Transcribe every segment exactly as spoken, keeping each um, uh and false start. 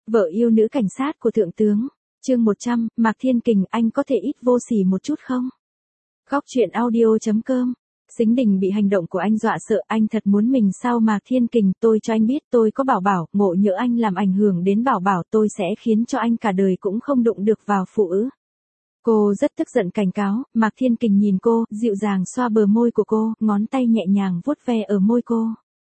Vợ yêu nữ cảnh sát của thượng tướng. Chương một trăm, Mạc Thiên Kình, anh có thể ít vô sỉ một chút không? Góc truyện audio chấm com. Sính Đình bị hành động của anh dọa sợ, anh thật muốn mình sao Mạc Thiên Kình, tôi cho anh biết tôi có Bảo Bảo, ngộ nhỡ anh làm ảnh hưởng đến Bảo Bảo tôi sẽ khiến cho anh cả đời cũng không đụng được vào phụ ứ. Cô rất tức giận cảnh cáo, Mạc Thiên Kình nhìn cô, dịu dàng xoa bờ môi của cô, ngón tay nhẹ nhàng vuốt ve ở môi cô.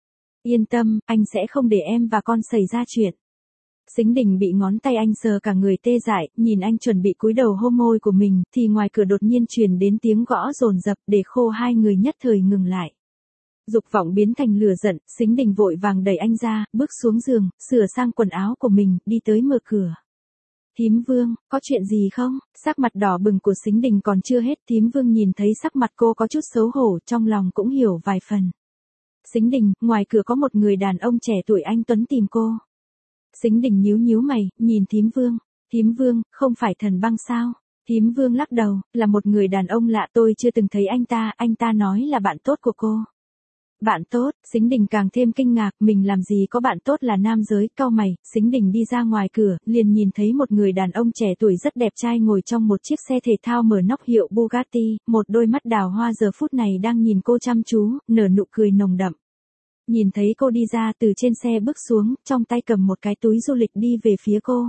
Yên tâm, anh sẽ không để em và con xảy ra chuyện. Sính Đình bị ngón tay anh sờ cả người tê dại, nhìn anh chuẩn bị cúi đầu hôn môi của mình, thì ngoài cửa đột nhiên truyền đến tiếng gõ dồn dập, để khô hai người nhất thời ngừng lại. Dục vọng biến thành lửa giận, Sính Đình vội vàng đẩy anh ra, bước xuống giường, sửa sang quần áo của mình, đi tới mở cửa. Thím Vương, có chuyện gì không? Sắc mặt đỏ bừng của Sính Đình còn chưa hết, Thím Vương nhìn thấy sắc mặt cô có chút xấu hổ, trong lòng cũng hiểu vài phần. Sính Đình, ngoài cửa có một người đàn ông trẻ tuổi anh tuấn tìm cô. Sính Đình nhíu nhíu mày, nhìn Thím Vương. Thím Vương, không phải Thần Băng sao? Thím Vương lắc đầu, là một người đàn ông lạ, tôi chưa từng thấy anh ta, anh ta nói là bạn tốt của cô. Bạn tốt, Sính Đình càng thêm kinh ngạc, mình làm gì có bạn tốt là nam giới, cau mày, Sính Đình đi ra ngoài cửa, liền nhìn thấy một người đàn ông trẻ tuổi rất đẹp trai ngồi trong một chiếc xe thể thao mở nóc hiệu Bugatti, một đôi mắt đào hoa giờ phút này đang nhìn cô chăm chú, nở nụ cười nồng đậm. Nhìn thấy cô đi ra từ trên xe bước xuống, trong tay cầm một cái túi du lịch đi về phía cô.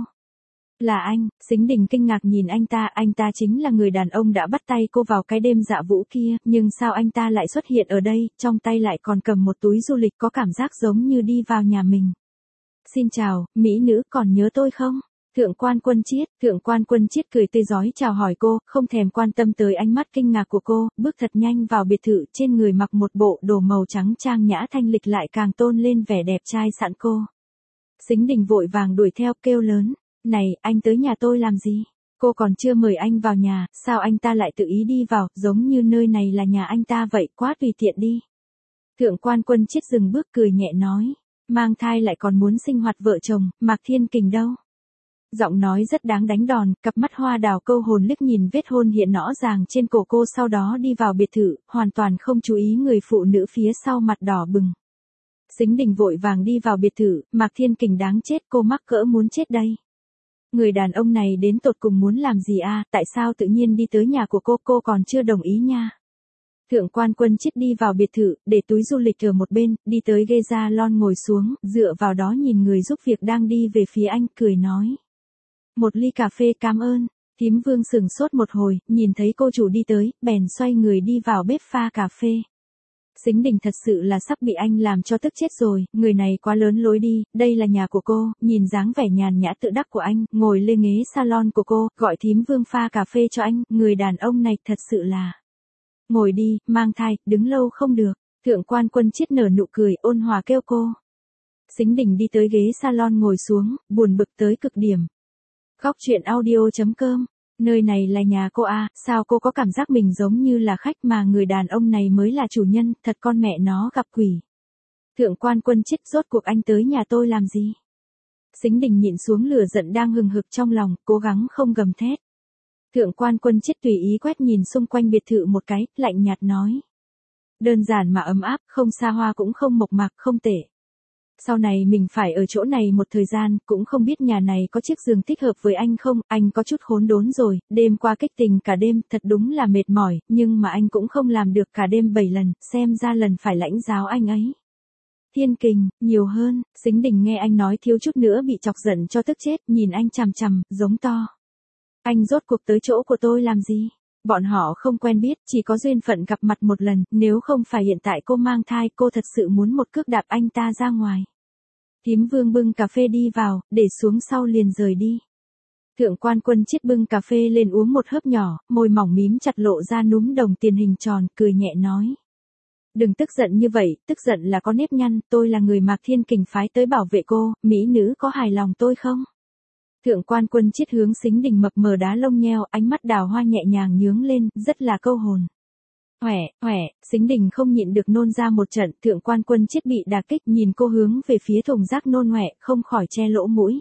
Là anh, Sính Đình kinh ngạc nhìn anh ta, anh ta chính là người đàn ông đã bắt tay cô vào cái đêm dạ vũ kia, nhưng sao anh ta lại xuất hiện ở đây, trong tay lại còn cầm một túi du lịch có cảm giác giống như đi vào nhà mình. Xin chào, mỹ nữ, còn nhớ tôi không? Thượng quan Quân Chiết, Thượng quan Quân Chiết cười tươi rói chào hỏi cô, không thèm quan tâm tới ánh mắt kinh ngạc của cô, bước thật nhanh vào biệt thự, trên người mặc một bộ đồ màu trắng trang nhã thanh lịch lại càng tôn lên vẻ đẹp trai sẵn cô. Sính Đình vội vàng đuổi theo kêu lớn, này, anh tới nhà tôi làm gì? Cô còn chưa mời anh vào nhà, sao anh ta lại tự ý đi vào, giống như nơi này là nhà anh ta vậy, quá tùy tiện đi. Thượng quan Quân Chiết dừng bước cười nhẹ nói, mang thai lại còn muốn sinh hoạt vợ chồng, Mạc Thiên Kình đâu? Giọng nói rất đáng đánh đòn, cặp mắt hoa đào câu hồn liếc nhìn vết hôn hiện rõ ràng trên cổ cô, sau đó đi vào biệt thự, hoàn toàn không chú ý người phụ nữ phía sau mặt đỏ bừng. Sính Đình vội vàng đi vào biệt thự, Mạc Thiên Kình đáng chết, cô mắc cỡ muốn chết đây. Người đàn ông này đến tột cùng muốn làm gì a? Tại sao tự nhiên đi tới nhà của cô, cô còn chưa đồng ý nha. Thượng quan Quân Chiết đi vào biệt thự, để túi du lịch ở một bên, đi tới ghế salon ngồi xuống, dựa vào đó nhìn người giúp việc đang đi về phía anh, cười nói. Một ly cà phê cảm ơn. Thím Vương sừng sốt một hồi, nhìn thấy cô chủ đi tới, bèn xoay người đi vào bếp pha cà phê. Sính Đình thật sự là sắp bị anh làm cho tức chết rồi, người này quá lớn lối đi, đây là nhà của cô, nhìn dáng vẻ nhàn nhã tự đắc của anh, ngồi lên ghế salon của cô, gọi Thím Vương pha cà phê cho anh, người đàn ông này thật sự là. Ngồi đi, mang thai, đứng lâu không được. Thượng quan Quân Chiết nở nụ cười, ôn hòa kêu cô. Sính Đình đi tới ghế salon ngồi xuống, buồn bực tới cực điểm. Góc truyện audio chấm com. Nơi này là nhà cô à, sao cô có cảm giác mình giống như là khách mà người đàn ông này mới là chủ nhân, thật con mẹ nó gặp quỷ. Thượng quan Quân Chiết, rốt cuộc anh tới nhà tôi làm gì? Sính Đình nhịn xuống lửa giận đang hừng hực trong lòng, cố gắng không gầm thét. Thượng quan Quân Chiết tùy ý quét nhìn xung quanh biệt thự một cái, lạnh nhạt nói. Đơn giản mà ấm áp, không xa hoa cũng không mộc mạc, không tệ. Sau này mình phải ở chỗ này một thời gian, cũng không biết nhà này có chiếc giường thích hợp với anh không, anh có chút khốn đốn rồi, đêm qua kích tình cả đêm, thật đúng là mệt mỏi, nhưng mà anh cũng không làm được cả đêm bảy lần, xem ra lần phải lãnh giáo anh ấy. Thiên Kình, nhiều hơn, Sính Đình nghe anh nói thiếu chút nữa bị chọc giận cho tức chết, nhìn anh chằm chằm, giống to. Anh rốt cuộc tới chỗ của tôi làm gì? Bọn họ không quen biết, chỉ có duyên phận gặp mặt một lần, nếu không phải hiện tại cô mang thai, cô thật sự muốn một cước đạp anh ta ra ngoài. Thím Vương bưng cà phê đi vào, để xuống sau liền rời đi. Thượng quan Quân Chiết bưng cà phê lên uống một hớp nhỏ, môi mỏng mím chặt lộ ra núm đồng tiền hình tròn, cười nhẹ nói. Đừng tức giận như vậy, tức giận là có nếp nhăn, tôi là người Mạc Thiên Kình phái tới bảo vệ cô, mỹ nữ có hài lòng tôi không? Thượng quan Quân Chiết hướng Sính Đình mập mờ đá lông nheo, ánh mắt đào hoa nhẹ nhàng nhướng lên, rất là câu hồn. Hỏe, hỏe, Sính Đình không nhịn được nôn ra một trận, Thượng quan Quân Chiết bị đả kích, nhìn cô hướng về phía thùng rác nôn hỏe, không khỏi che lỗ mũi.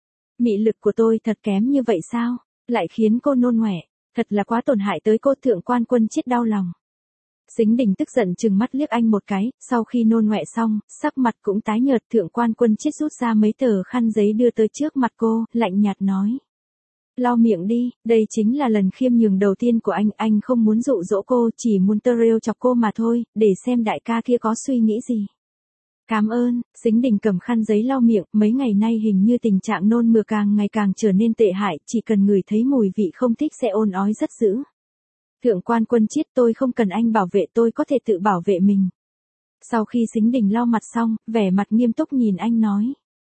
Mị lực của tôi thật kém như vậy sao? Lại khiến cô nôn hỏe, thật là quá tổn hại tới cô. Thượng quan Quân Chiết đau lòng. Sính Đình tức giận trừng mắt liếc anh một cái, sau khi nôn ọe xong, sắc mặt cũng tái nhợt. Thượng quan Quân Chiết rút ra mấy tờ khăn giấy đưa tới trước mặt cô, lạnh nhạt nói. Lau miệng đi, đây chính là lần khiêm nhường đầu tiên của anh, anh không muốn dụ dỗ cô, chỉ muốn tơ rêu chọc cô mà thôi, để xem đại ca kia có suy nghĩ gì. Cảm ơn. Sính Đình cầm khăn giấy lau miệng, mấy ngày nay hình như tình trạng nôn mửa càng ngày càng trở nên tệ hại, chỉ cần ngửi thấy mùi vị không thích sẽ ôn ói rất dữ. Thượng quan Quân Chiết, tôi không cần anh bảo vệ, tôi có thể tự bảo vệ mình. Sau khi Sính Đình lau mặt xong, vẻ mặt nghiêm túc nhìn anh nói.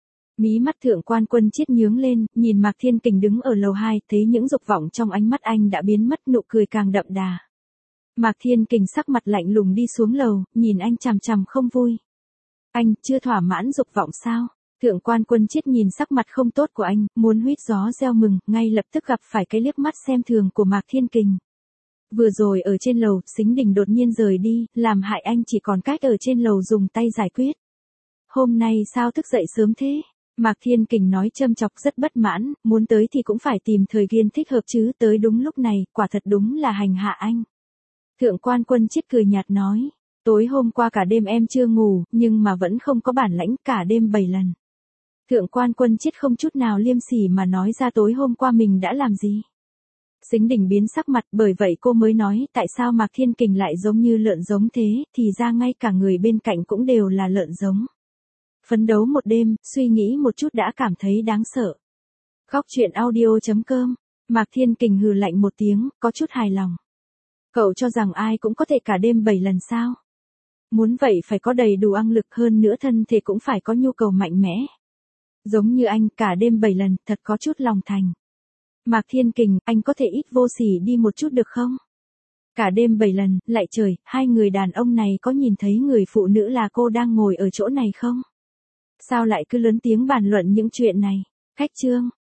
Mí mắt Thượng quan Quân Chiết nhướng lên, nhìn Mạc Thiên Kình đứng ở lầu hai, thấy những dục vọng trong ánh mắt anh đã biến mất, nụ cười càng đậm đà. Mạc Thiên Kình sắc mặt lạnh lùng đi xuống lầu, nhìn anh chằm chằm không vui. Anh chưa thỏa mãn dục vọng sao? Thượng quan Quân Chiết nhìn sắc mặt không tốt của anh, muốn huýt gió gieo mừng, ngay lập tức gặp phải cái liếc mắt xem thường của Mạc Thiên Kình. Vừa rồi ở trên lầu, Sính Đình đột nhiên rời đi, làm hại anh chỉ còn cách ở trên lầu dùng tay giải quyết. Hôm nay sao thức dậy sớm thế? Mạc Thiên Kình nói châm chọc rất bất mãn, muốn tới thì cũng phải tìm thời gian thích hợp chứ, tới đúng lúc này, quả thật đúng là hành hạ anh. Thượng quan Quân Chiết cười nhạt nói, tối hôm qua cả đêm em chưa ngủ, nhưng mà vẫn không có bản lãnh, cả đêm bảy lần. Thượng quan Quân Chiết không chút nào liêm sỉ mà nói ra tối hôm qua mình đã làm gì. Sính Đình biến sắc mặt, bởi vậy cô mới nói, tại sao Mạc Thiên Kình lại giống như lợn giống thế, thì ra ngay cả người bên cạnh cũng đều là lợn giống. Phấn đấu một đêm, suy nghĩ một chút đã cảm thấy đáng sợ. Góc truyện audio chấm com. Mạc Thiên Kình hừ lạnh một tiếng, có chút hài lòng. Cậu cho rằng ai cũng có thể cả đêm bảy lần sao? Muốn vậy phải có đầy đủ năng lực, hơn nữa thân thể cũng phải có nhu cầu mạnh mẽ. Giống như anh, cả đêm bảy lần, thật có chút lòng thành. Mạc Thiên Kình, anh có thể ít vô sỉ đi một chút được không? Cả đêm bảy lần, lại trời, hai người đàn ông này có nhìn thấy người phụ nữ là cô đang ngồi ở chỗ này không? Sao lại cứ lớn tiếng bàn luận những chuyện này? Khách chương.